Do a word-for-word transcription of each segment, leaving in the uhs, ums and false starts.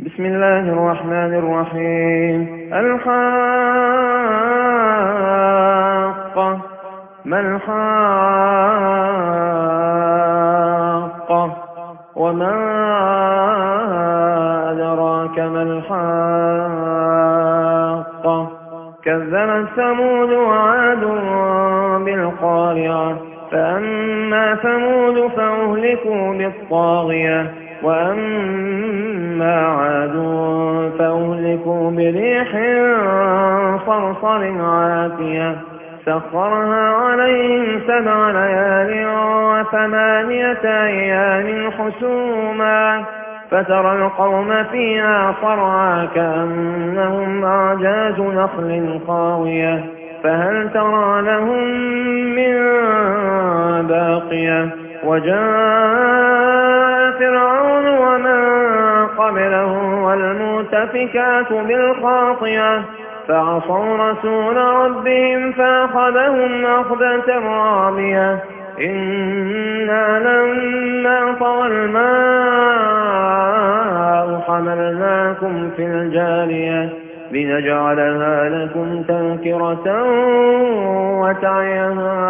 بسم الله الرحمن الرحيم. الحاقة. ما الحاقة وما أدراك ما الحاقة. كذبت ثمود وعاد بالقارعة. فأما ثمود فأهلكوا بالطاغية وأما عاد فأهلكوا بريح صرصر عاتية سخرها عليهم سبع ليال وثمانية أيام حسوما فترى القوم فيها صرعى كأنهم أعجاز نخل خاوية فهل ترى لهم من باقية. وجاء فرعون ومن قبله والمؤتفكات بالخاطئة فعصوا رسول ربهم فأخذهم أخذة رابية. إنا لما طغى الماء حملناكم في الجارية لنجعلها لكم تذكرة وتعيها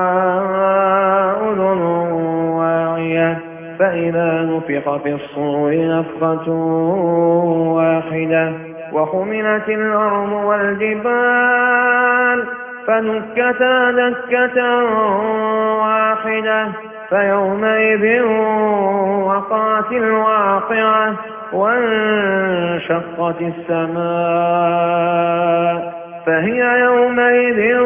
أذن واعية. فإذا نفخ في الصور نفخة واحدة وحملت الأرض والجبال فدكتا دكة واحدة فيومئذ وقعت الواقعة وانشقت السماء فهي يومئذ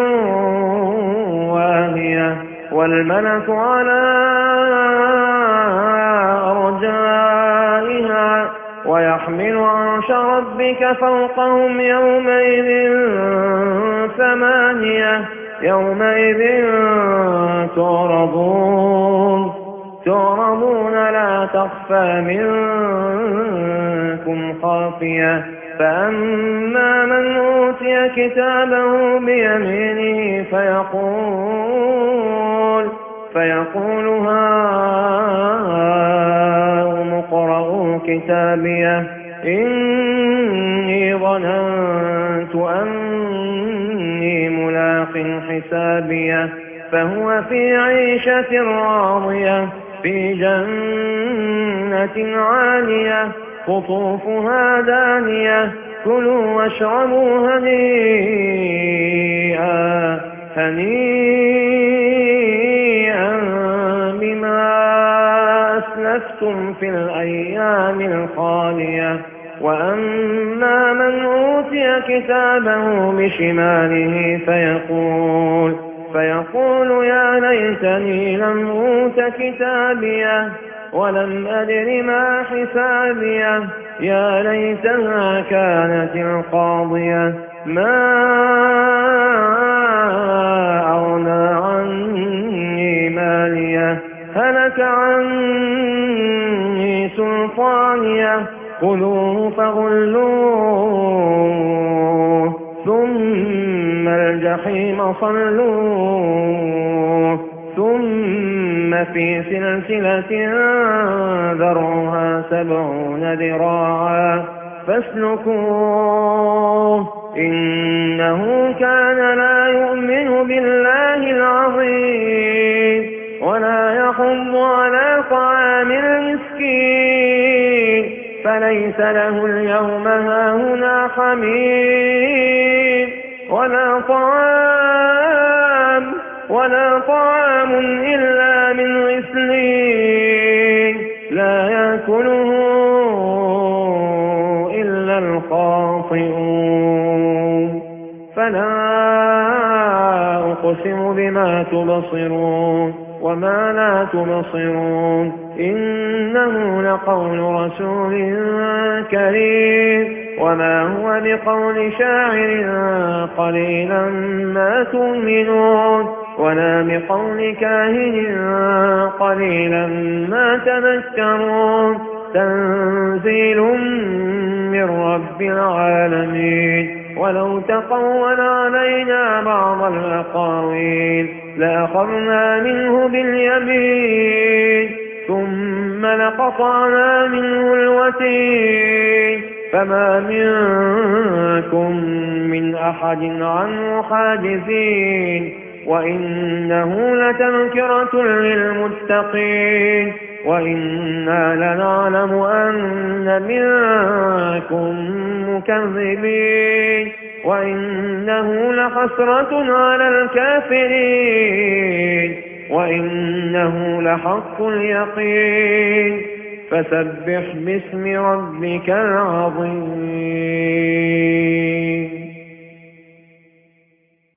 واهية والملك على أرجائها ويحمل عرش ربك فوقهم يومئذ ثمانية يومئذ تعرضون تعرضون لا تخفى منكم خافية. فأما من أوتي كتابه بيمينه فيقول فيقول هاؤم اقرءوا كتابيه إني ظننت أني ملاق حسابيه فهو في عيشة راضية في جنة عالية قطوفها دانية كلوا واشربوا هنيئا هنيئا بما أسلفتم في الأيام الخالية. وأما من أوتي كتابه بشماله فيقول فيقول يا ليتني لم أوت كتابيه ولم أدر ما حسابيه يا ليتها كانت القاضية ما أغنى عني ماليه هلك عني سلطانيه خذوه فغلوه ثم الجحيم صلوه ثم في سلسلة ذرعها سبعون ذراعا فاسلكوه إنه كان لا يؤمن بالله العظيم ولا يحض على طعام المسكين فليس له اليوم هاهنا حميم ولا طعام ولا طعام إلا من غسلين لا يأكله إلا الخاطئون. فلا أقسم بما تبصرون وما لا تبصرون إنه لقول رسول كريم وما هو بقول شاعر قليلا ما تؤمنون ولا بقول كاهن قليلا ما تذكرون تنزيل من رب العالمين. ولو تقول علينا بعض الأقاويل لأخذنا منه باليمين ثم لقطعنا منه الوتين فما منكم من أحد عنه حاجزين وإنه لتذكرة للمتقين وإنا لنعلم أن منكم مكذبين وإنه لحسرة على الكافرين وإنه لحق اليقين فسبح باسم ربك العظيم.